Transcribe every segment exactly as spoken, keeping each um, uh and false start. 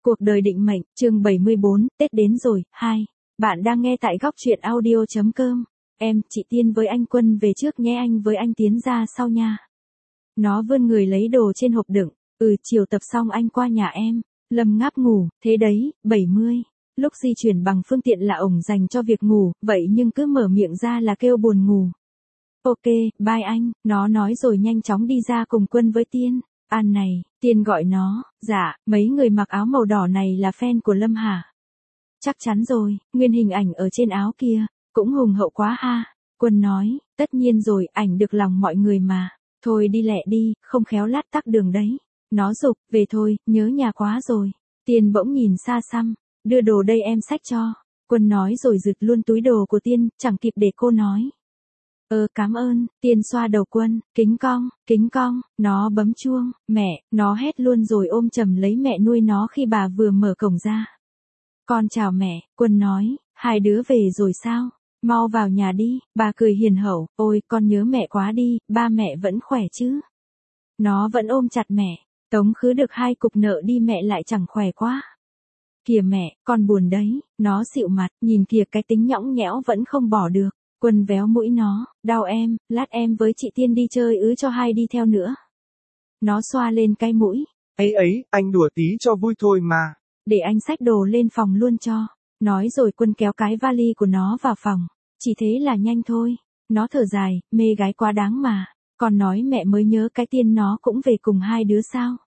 Cuộc đời định mệnh, chương bảy mươi bốn, Tết đến rồi, hai. Bạn đang nghe tại góc truyện audio chấm com. Em, chị Tiên với anh Quân về trước nhé, anh với anh Tiến ra sau nha. Nó vươn người lấy đồ trên hộp đựng. Ừ, chiều tập xong anh qua nhà em. Lâm ngáp ngủ, thế đấy, bảy mươi. Lúc di chuyển bằng phương tiện là ổng dành cho việc ngủ, vậy nhưng cứ mở miệng ra là kêu buồn ngủ. Ok, bye anh, nó nói rồi nhanh chóng đi ra cùng Quân với Tiên. An này, Tiên gọi nó, dạ, mấy người mặc áo màu đỏ này là fan của Lâm hả? Chắc chắn rồi, nguyên hình ảnh ở trên áo kia, cũng hùng hậu quá ha. Quân nói, tất nhiên rồi, ảnh được lòng mọi người mà. Thôi đi lẹ đi, không khéo lát tắc đường đấy. Nó giục, về thôi, nhớ nhà quá rồi. Tiên bỗng nhìn xa xăm, đưa đồ đây em xách cho. Quân nói rồi giựt luôn túi đồ của Tiên, chẳng kịp để cô nói. Ờ cảm ơn, Tiên xoa đầu Quân, kính cong, kính cong, nó bấm chuông, mẹ, nó hét luôn rồi ôm chầm lấy mẹ nuôi nó khi bà vừa mở cổng ra. Con chào mẹ, Quân nói, hai đứa về rồi sao? Mau vào nhà đi, bà cười hiền hậu, ôi con nhớ mẹ quá đi, ba mẹ vẫn khỏe chứ? Nó vẫn ôm chặt mẹ, tống khứ được hai cục nợ đi mẹ lại chẳng khỏe quá. Kìa mẹ, con buồn đấy, nó xịu mặt, nhìn kìa cái tính nhõng nhẽo vẫn không bỏ được. Quân véo mũi nó, đau em, lát em với chị Tiên đi chơi ứ cho hai đi theo nữa. Nó xoa lên cái mũi. Ấy ấy, anh đùa tí cho vui thôi mà. Để anh xách đồ lên phòng luôn cho. Nói rồi Quân kéo cái vali của nó vào phòng. Chỉ thế là nhanh thôi. Nó thở dài, mê gái quá đáng mà. Còn nói mẹ mới nhớ cái Tiên nó cũng về cùng hai đứa sao.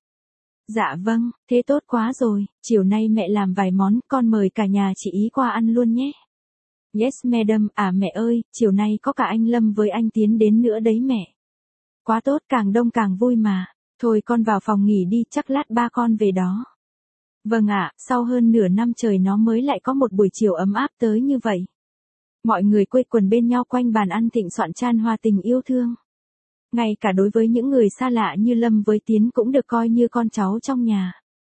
Dạ vâng, thế tốt quá rồi. Chiều nay mẹ làm vài món, con mời cả nhà chị ý qua ăn luôn nhé. Yes madam, à mẹ ơi, chiều nay có cả anh Lâm với anh Tiến đến nữa đấy mẹ. Quá tốt, càng đông càng vui mà. Thôi con vào phòng nghỉ đi, chắc lát ba con về đó. Vâng ạ, sau hơn nửa năm trời nó mới lại có một buổi chiều ấm áp tới như vậy. Mọi người quây quần bên nhau quanh bàn ăn thịnh soạn chan hòa tình yêu thương. Ngay cả đối với những người xa lạ như Lâm với Tiến cũng được coi như con cháu trong nhà.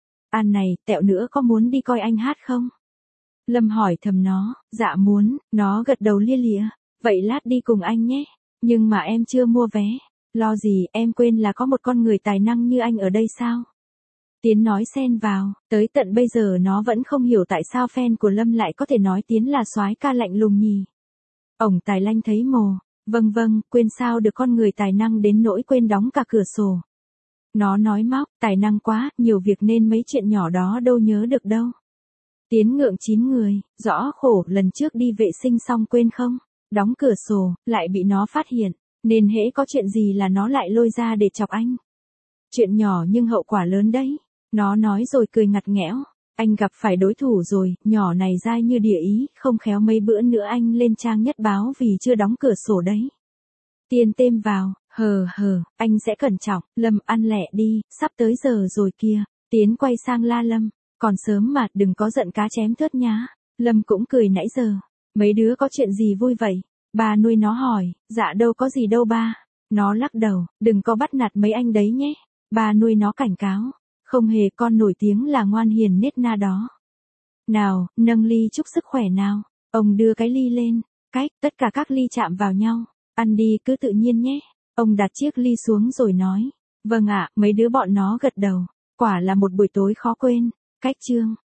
An này, tẹo nữa có muốn đi coi anh hát không? Lâm hỏi thầm nó, dạ muốn, nó gật đầu lia lịa, vậy lát đi cùng anh nhé, nhưng mà em chưa mua vé, lo gì em quên là có một con người tài năng như anh ở đây sao? Tiến nói xen vào, tới tận bây giờ nó vẫn không hiểu tại sao fan của Lâm lại có thể nói Tiến là soái ca lạnh lùng nhỉ. Ổng Tài Lanh thấy mồ, vâng vâng, quên sao được con người tài năng đến nỗi quên đóng cả cửa sổ. Nó nói móc, tài năng quá, nhiều việc nên mấy chuyện nhỏ đó đâu nhớ được đâu. Tiến ngượng chín người, rõ khổ, lần trước đi vệ sinh xong quên không, đóng cửa sổ, lại bị nó phát hiện, nên hễ có chuyện gì là nó lại lôi ra để chọc anh. Chuyện nhỏ nhưng hậu quả lớn đấy, nó nói rồi cười ngặt nghẽo, anh gặp phải đối thủ rồi, nhỏ này dai như địa ý, không khéo mấy bữa nữa anh lên trang nhất báo vì chưa đóng cửa sổ đấy. Tiên têm vào, hờ hờ, anh sẽ cẩn trọng, Lâm ăn lẹ đi, sắp tới giờ rồi kia, Tiến quay sang la Lâm. Còn sớm mà, đừng có giận cá chém thớt nhá. Lâm cũng cười nãy giờ. Mấy đứa có chuyện gì vui vậy? Bà nuôi nó hỏi, dạ đâu có gì đâu ba. Nó lắc đầu, đừng có bắt nạt mấy anh đấy nhé. Bà nuôi nó cảnh cáo. Không hề, con nổi tiếng là ngoan hiền nết na đó. Nào, nâng ly chúc sức khỏe nào. Ông đưa cái ly lên. Cách, tất cả các ly chạm vào nhau. Ăn đi cứ tự nhiên nhé. Ông đặt chiếc ly xuống rồi nói. Vâng ạ, mấy đứa bọn nó gật đầu. Quả là một buổi tối khó quên. Cách chương